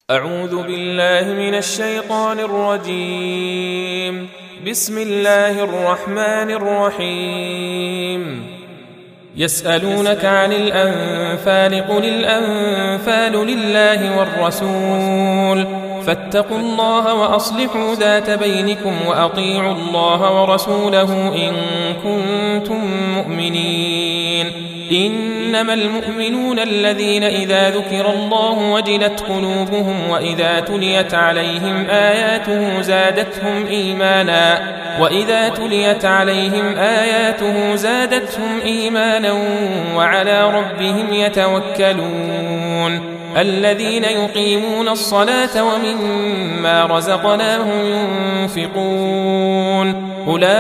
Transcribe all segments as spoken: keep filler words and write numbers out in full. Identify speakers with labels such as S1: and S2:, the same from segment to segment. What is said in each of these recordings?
S1: أعوذ بالله من الشيطان الرجيم. بسم الله الرحمن الرحيم. يسألونك عن الأنفال قل الأنفال لله والرسول فاتقوا الله وأصلحوا ذات بينكم وأطيعوا الله ورسوله إن كنتم مؤمنين. إنما المؤمنون الذين إذا ذكر الله وجلت قلوبهم وإذا تليت عليهم آياته زادتهم إيمانا وإذا تليت عليهم آياته زادتهم إيمانا وعلى ربهم يتوكلون. الذين يقيمون الصلاة ومما رزقناهم ينفقون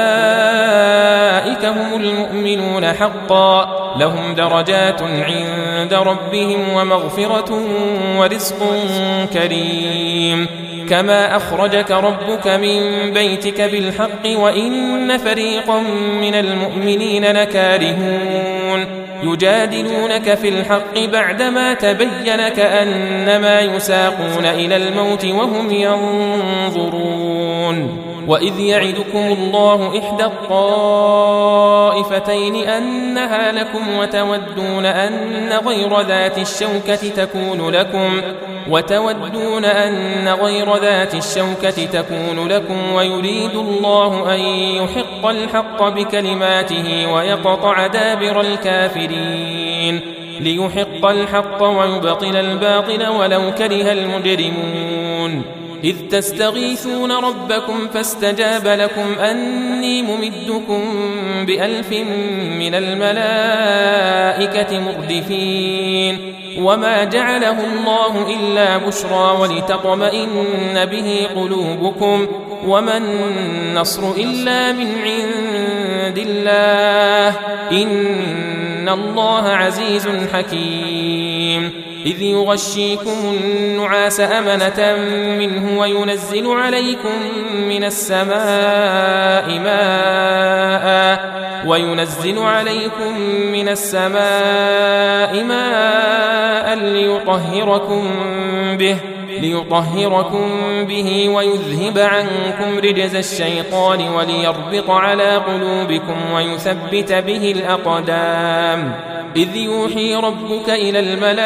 S1: أولئك هم المؤمنون حقا لهم درجات عند ربهم ومغفرة ورزق كريم. كما أخرجك ربك من بيتك بالحق وإن فريقا من المؤمنين لكارهون يجادلونك في الحق بعدما تبين كأنما يساقون إلى الموت وهم ينظرون. وإذ يعدكم الله إحدى الطائفتين أنها لكم وتودون أن غير ذات الشوكة تكون لكم وتودون أن غير ذات الشوكة تكون لكم ويريد الله أن يحق الحق بكلماته ويقطع دابر الكافرين ليحق الحق ويبطل الباطل ولو كره المجرمون. إذ تستغيثون ربكم فاستجاب لكم أني ممدكم بألف من الملائكة مردفين وما جعله الله إلا بشرى ولتطمئن به قلوبكم وما النصر إلا من عند الله إن الله عزيز حكيم. إذ يغشيكم النعاس أمنة منه وينزل عليكم من السماء ماء وينزل عليكم من السماء ماء ليطهركم به ليطهركم به ويذهب عنكم رجز الشيطان وليربط على قلوبكم ويثبت به الأقدام. إذ يوحي ربك إلى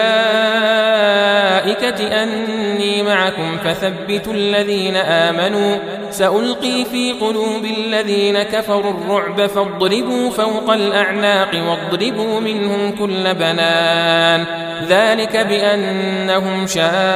S1: الملائكة أني معكم فثبتوا الذين آمنوا سألقي في قلوب الذين كفروا الرعب فاضربوا فوق الأعناق واضربوا منهم كل بنان ذلك بأنهم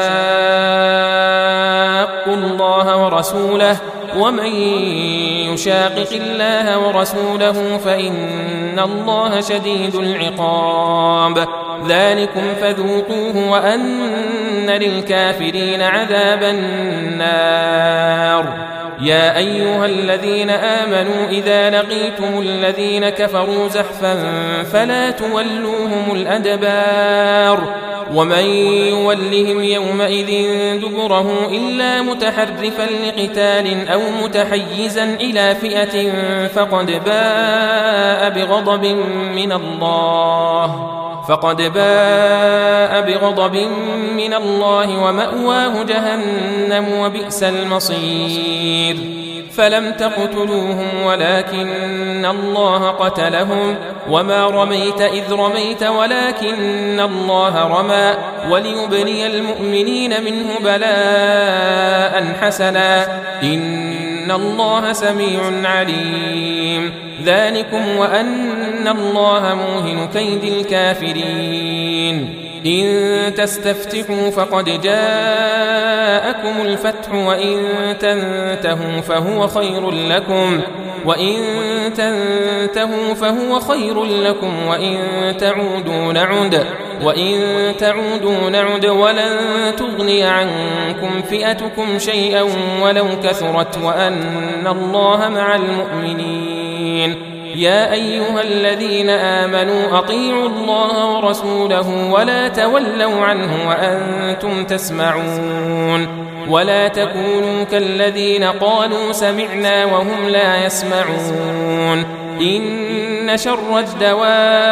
S1: شاقوا الله ورسوله ومن يشاقق الله ورسوله فإن الله شديد العقاب. ذلكم فذوقوه وأن للكافرين عذاب النار. يا أيها الذين آمنوا إذا لقيتم الذين كفروا زحفا فلا تولوهم الأدبار ومن يولهم يومئذ دبره إلا متحرفا لقتال أو متحيزا إلى فئة فقد باء بغضب من الله فقد باء بغضب من الله ومأواه جهنم وبئس المصير. فلم تقتلوهم ولكن الله قتلهم وما رميت إذ رميت ولكن الله رمى وليبلي المؤمنين منه بلاء حسنا إن الله سميع عليم. ذلكم وأن الله موهن كيد الكافرين. إن تستفتحوا فقد جاءكم الفتح وإن تنتهوا فهو خير لكم وإن تنتهوا فهو خير لكم وإن تعودوا نعد وإن تعودوا نعد ولن تغني عنكم فئتكم شيئا ولو كثرت وأن الله مع المؤمنين. يا أيها الذين آمنوا أطيعوا الله ورسوله ولا تولوا عنه وأنتم تسمعون ولا تكونوا كالذين قالوا سمعنا وهم لا يسمعون إن شر الدواب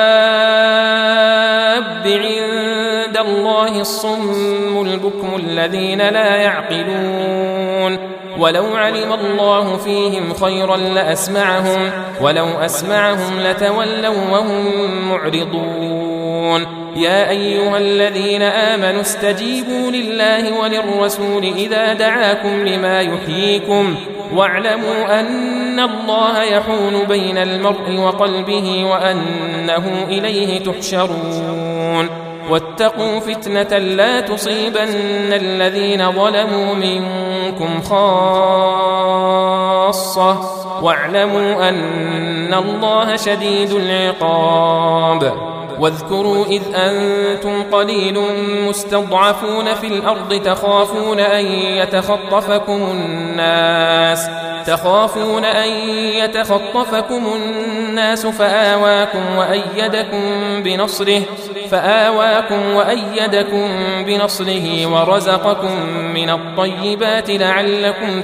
S1: عند الله الصم البكم الذين لا يعقلون ولو علم الله فيهم خيرا لأسمعهم ولو أسمعهم لتولوا وهم معرضون يا أيها الذين آمنوا استجيبوا لله وللرسول إذا دعاكم لما يحييكم واعلموا أن الله يحول بين المرء وقلبه وأنه إليه تحشرون واتقوا فتنة لا تصيبن الذين ظلموا منكم خاصة واعلموا أن الله شديد العقاب واذكروا إذ أنتم قليل مستضعفون في الأرض تخافون أن يتخطفكم الناس تخافون أن يتخطفكم الناس فآواكم وأيدكم بنصره فآواكم وأيدكم بنصره ورزقكم من الطيبات لعلكم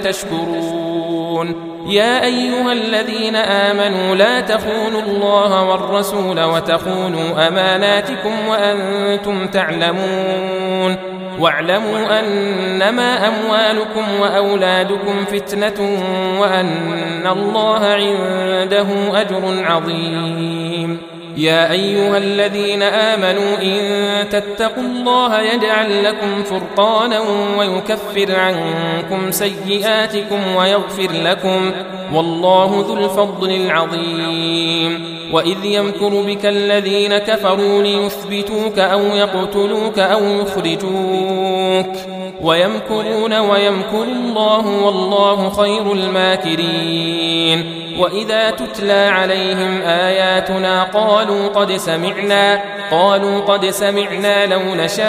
S1: تشكرون يا أيها الذين آمنوا لا تخونوا الله والرسول وتخونوا أماناتكم وأنتم تعلمون واعلموا أنما أموالكم وأولادكم فتنة وأن الله عنده أجر عظيم يا أيها الذين آمنوا إن تتقوا الله يجعل لكم فرقانا ويكفر عنكم سيئاتكم ويغفر لكم والله ذو الفضل العظيم وإذ يمكر بك الذين كفروا ليثبتوك أو يقتلوك أو يخرجوك ويمكرون ويمكر الله والله خير الماكرين وإذا تتلى عليهم آياتنا قالوا قد سمعنا قالوا قد سمعنا لو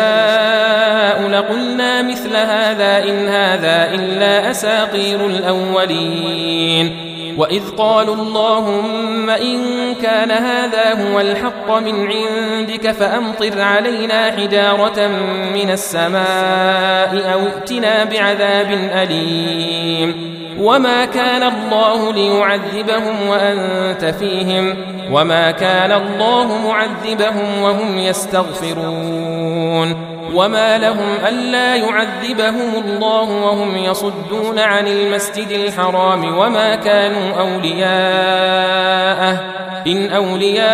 S1: نشاء لقلنا مثل هذا إن هذا إلا أساطير الأولين وإذ قالوا اللهم إن كان هذا هو الحق من عندك فأمطر علينا حجارة من السماء أو ائتنا بعذاب أليم وما كان الله ليعذبهم وأنت فيهم وما كان الله معذبهم وهم يستغفرون وما لهم ألا يعذبهم الله وهم يصدون عن المسجد الحرام وما كانوا أولياءه إن أولياؤه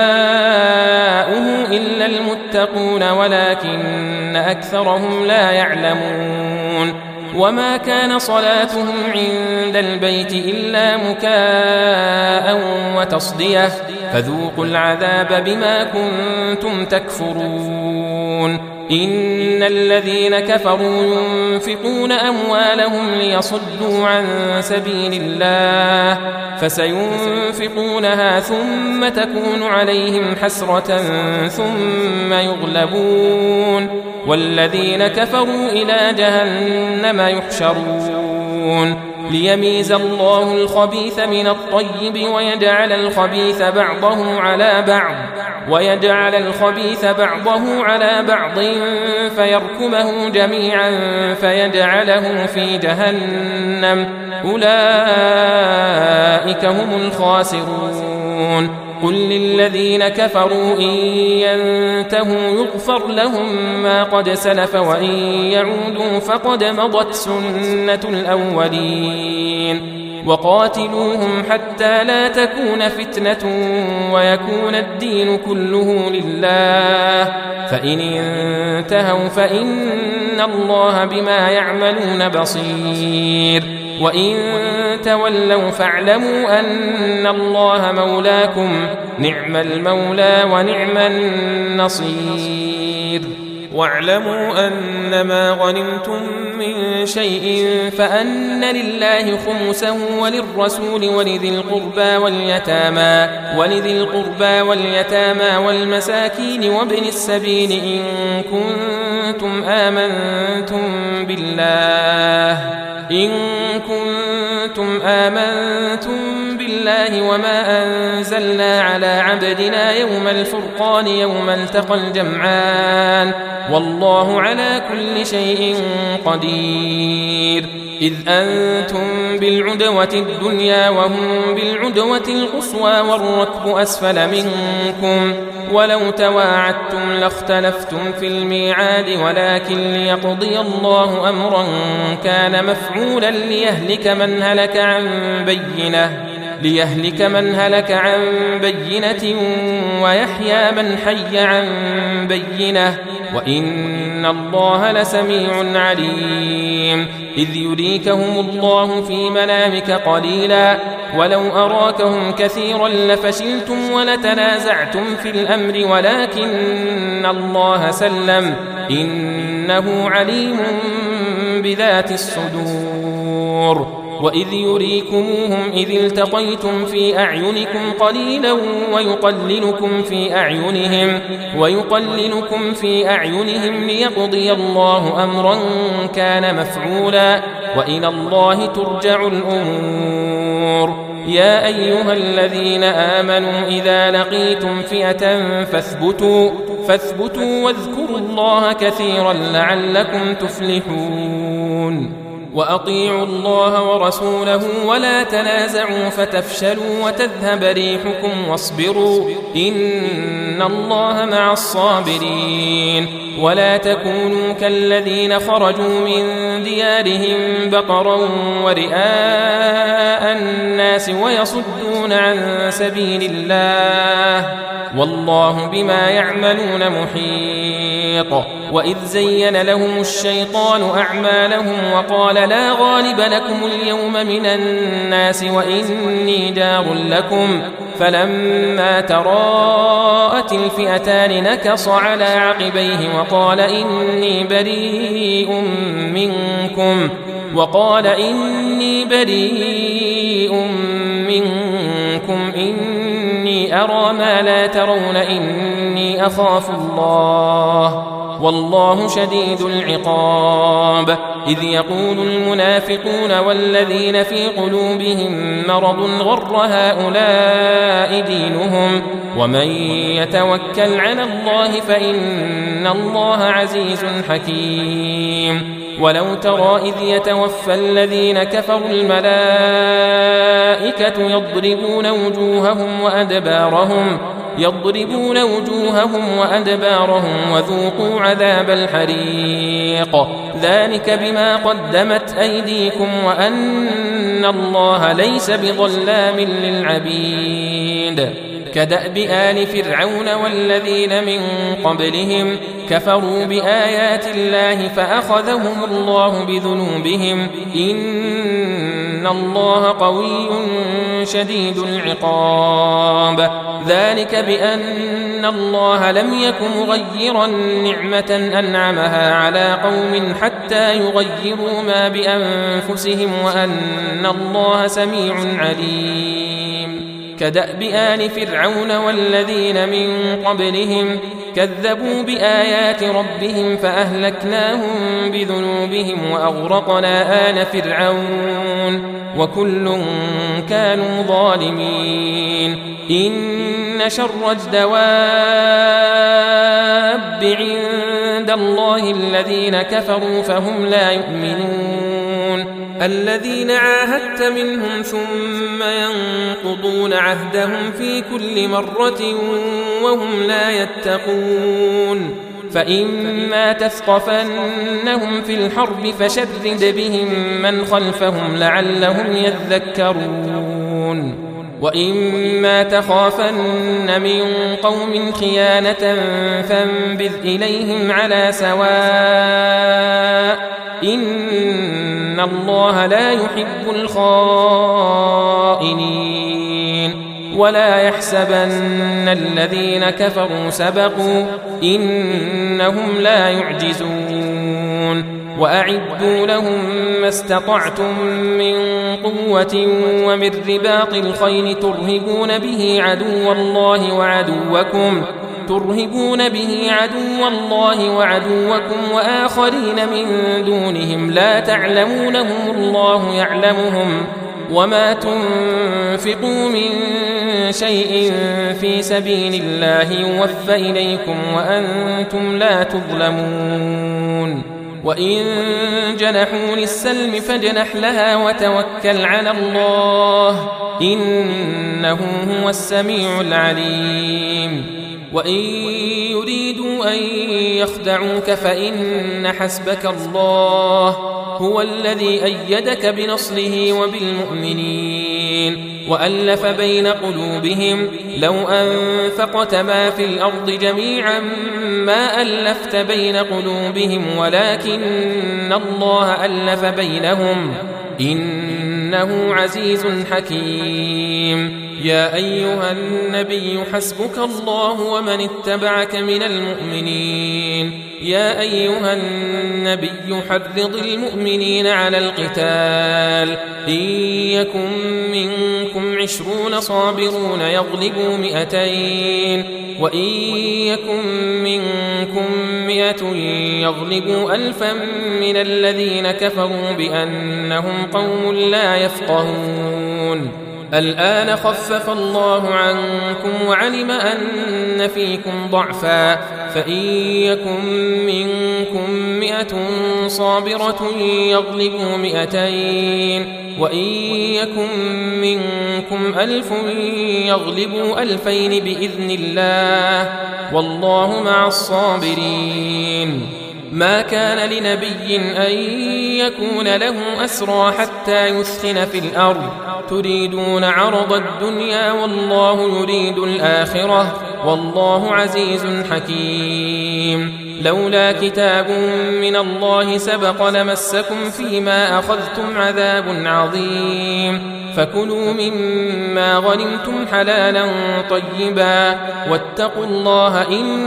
S1: إلا المتقون ولكن أكثرهم لا يعلمون وما كان صلاتهم عند البيت إلا مكاء وتصدية فذوقوا العذاب بما كنتم تكفرون إن الذين كفروا ينفقون أموالهم ليصدوا عن سبيل الله فسينفقونها ثم تكون عليهم حسرة ثم يغلبون والذين كفروا إلى جهنم يحشرون ليميز الله الخبيث من الطيب ويجعل الخبيث بعضه على بعض ويجعل الخبيث بعضه على بعض فيركمه جميعا فيجعله في جهنم أولئك هم الخاسرون قل للذين كفروا إن ينتهوا يغفر لهم ما قد سلف وإن يعودوا فقد مضت سنة الأولين وقاتلوهم حتى لا تكون فتنة ويكون الدين كله لله فإن انتهوا فإن الله بما يعملون بصير وإن تولوا فاعلموا أن الله مولاكم نعم المولى ونعم النصير واعلموا أنما غنمتم من شيء فأن لله خمسه وللرسول ولذي القربى واليتامى ولذي القربى واليتامى والمساكين وابن السبيل إن كنتم آمنتم بالله إن كنتم آمنتم بالله وما أنزلنا على عبد عبدنا يوم الفرقان يوم التقى الجمعان والله على كل شيء قدير. إذ أنتم بالعدوة الدنيا وهم بالعدوة القصوى والركب أسفل منكم ولو تواعدتم لاختلفتم في الميعاد ولكن ليقضي الله أمرا كان مفعولا ليهلك من هلك عن بينة ليهلك من هلك عن بينة ويحيى من حي عن بينة وإن الله لسميع عليم. إذ يريكهم الله في منامك قليلا ولو أراكهم كثيرا لفشلتم ولتنازعتم في الأمر ولكن الله سلم إنه عليم بذات الصدور. وإذ يريكموهم إذ التقيتم في أعينكم قليلا ويقللكم في أعينهم ويقللكم في أعينهم ليقضي الله أمرا كان مفعولا وإلى الله ترجع الأمور. يا أيها الذين آمنوا إذا لقيتم فئة فاثبتوا فاثبتوا واذكروا الله كثيرا لعلكم تفلحون. وأطيعوا الله ورسوله ولا تنازعوا فتفشلوا وتذهب ريحكم واصبروا إن الله مع الصابرين. ولا تكونوا كالذين خرجوا من ديارهم بطرا ورئاء الناس ويصدون عن سبيل الله والله بما يعملون محيط. وإذ زين لهم الشيطان أعمالهم وقال لا غالب لكم اليوم من الناس وإني جار لكم فلما تراءت الفئتان نكص على عقبيه وقال إني بريء منكم وقال إني بريء منكم إني أرى ما لا ترون إني أخاف الله والله شديد العقاب. إذ يقول المنافقون والذين في قلوبهم مرض غر هؤلاء دينهم ومن يتوكل على الله فإن الله عزيز حكيم. ولو ترى إذ يتوفى الذين كفروا الملائكة يضربون وجوههم وأدبارهم يضربون وجوههم وأدبارهم وذوقوا عذاب الحريق ذلك بما قدمت أيديكم وأن الله ليس بظلام للعبيد. كدأب آل فرعون والذين من قبلهم كفروا بآيات الله فأخذهم الله بذنوبهم إن الله قوي شديد العقاب. ذلك بأن الله لم يك مغيرا نعمة أنعمها على قوم حتى يغيروا ما بأنفسهم وأن الله سميع عليم. كدأب آل فرعون والذين من قبلهم كذبوا بآيات ربهم فأهلكناهم بذنوبهم وأغرقنا آل فرعون وكل كانوا ظالمين. إن شر الدواب عند الله الذين كفروا فهم لا يؤمنون. الذين عاهدت منهم ثم ينقضون عهدهم في كل مرة وهم لا يتقون. فإما تثقفنهم في الحرب فشرد بهم من خلفهم لعلهم يذكرون. وإما تخافن من قوم خيانة فانبذ إليهم على سواء إن الله لا يحب الخائنين. ولا يحسبن الذين كفروا سبقوا إنهم لا يعجزون. وأعدوا لهم ما استطعتم من قوة ومن رباط الخيل ترهبون به عدو الله وعدوكم ترهبون به عدو الله وعدوكم وآخرين من دونهم لا تعلمونهم الله يعلمهم وما تنفقوا من شيء في سبيل الله يوفى إليكم وأنتم لا تظلمون وإن جنحوا للسلم فاجنح لها وتوكل على الله إنه هو السميع العليم وإن يريدوا أن يخدعوك فإن حسبك الله هو الذي أيدك بنصره وبالمؤمنين وألف بين قلوبهم لو أنفقت ما في الأرض جميعا ما ألفت بين قلوبهم ولكن الله ألف بينهم إنه عزيز حكيم يا أيها النبي حسبك الله ومن اتبعك من المؤمنين يا أيها النبي حرض المؤمنين على القتال إن يكن منكم عشرون صابرون يغلبوا مئتين وإن يكن منكم مئة يغلبوا ألفا من الذين كفروا بأنهم قوم لا يفقهون الآن خفف الله عنكم وعلم أن فيكم ضعفا فإن يكن منكم مئة صابرة يغلبوا مئتين وإن يكن منكم ألف يغلبوا ألفين بإذن الله والله مع الصابرين ما كان لنبي أن يكون له أسرى حتى يثخن في الأرض تريدون عرض الدنيا والله يريد الآخرة والله عزيز حكيم لولا كتاب من الله سبق لمسكم فيما أخذتم عذاب عظيم فكلوا مما غنمتم حلالا طيبا واتقوا الله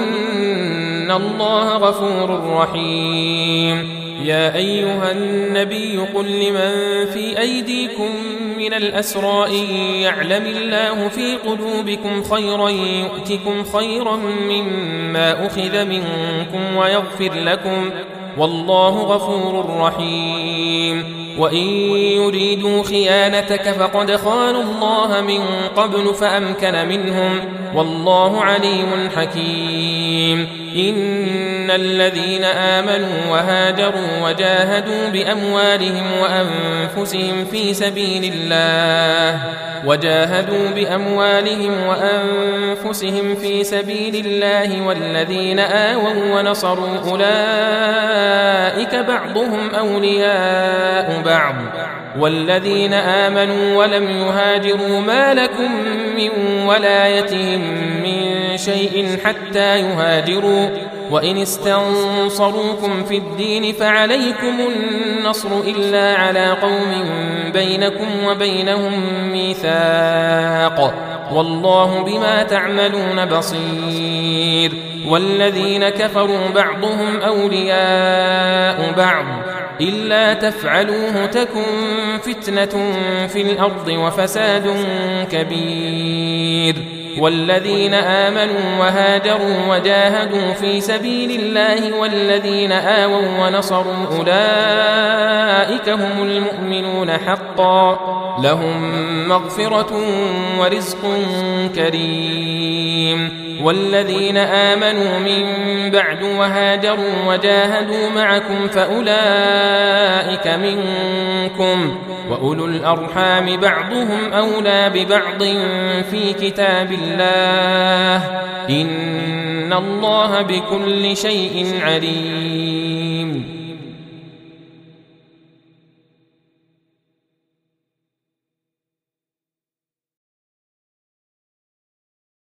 S1: إن الله غفور رحيم يا أيها النبي قل لمن في أيديكم من الأسرى إن يعلم الله في قلوبكم خيرا يؤتكم خيرا مما أخذ منكم ويغفر لكم والله غفور رحيم وإن يريدوا خيانتك فقد خانوا الله من قبل فأمكن منهم والله عليم حكيم إن الذين آمنوا وهاجروا وجاهدوا بأموالهم وأنفسهم في سبيل الله وجاهدوا بأموالهم وأنفسهم في سبيل الله والذين آووا ونصروا أولئك بعضهم أولياء بعض والذين آمنوا ولم يهاجروا ما لكم من ولايتهم من شيء حتى يهاجروا وإن استنصروكم في الدين فعليكم النصر إلا على قوم بينكم وبينهم ميثاق والله بما تعملون بصير والذين كفروا بعضهم أولياء بعض إلا تفعلوه تكن فتنة في الأرض وفساد كبير والذين آمنوا وهاجروا وجاهدوا في سبيل الله والذين آووا ونصروا أولئك هم المؤمنون حقا لهم مغفرة ورزق كريم والذين آمنوا من بعد وهاجروا وجاهدوا معكم فأولئك منكم وأولو الأرحام بعضهم أولى ببعض في كتاب الله إن الله بكل شيء عليم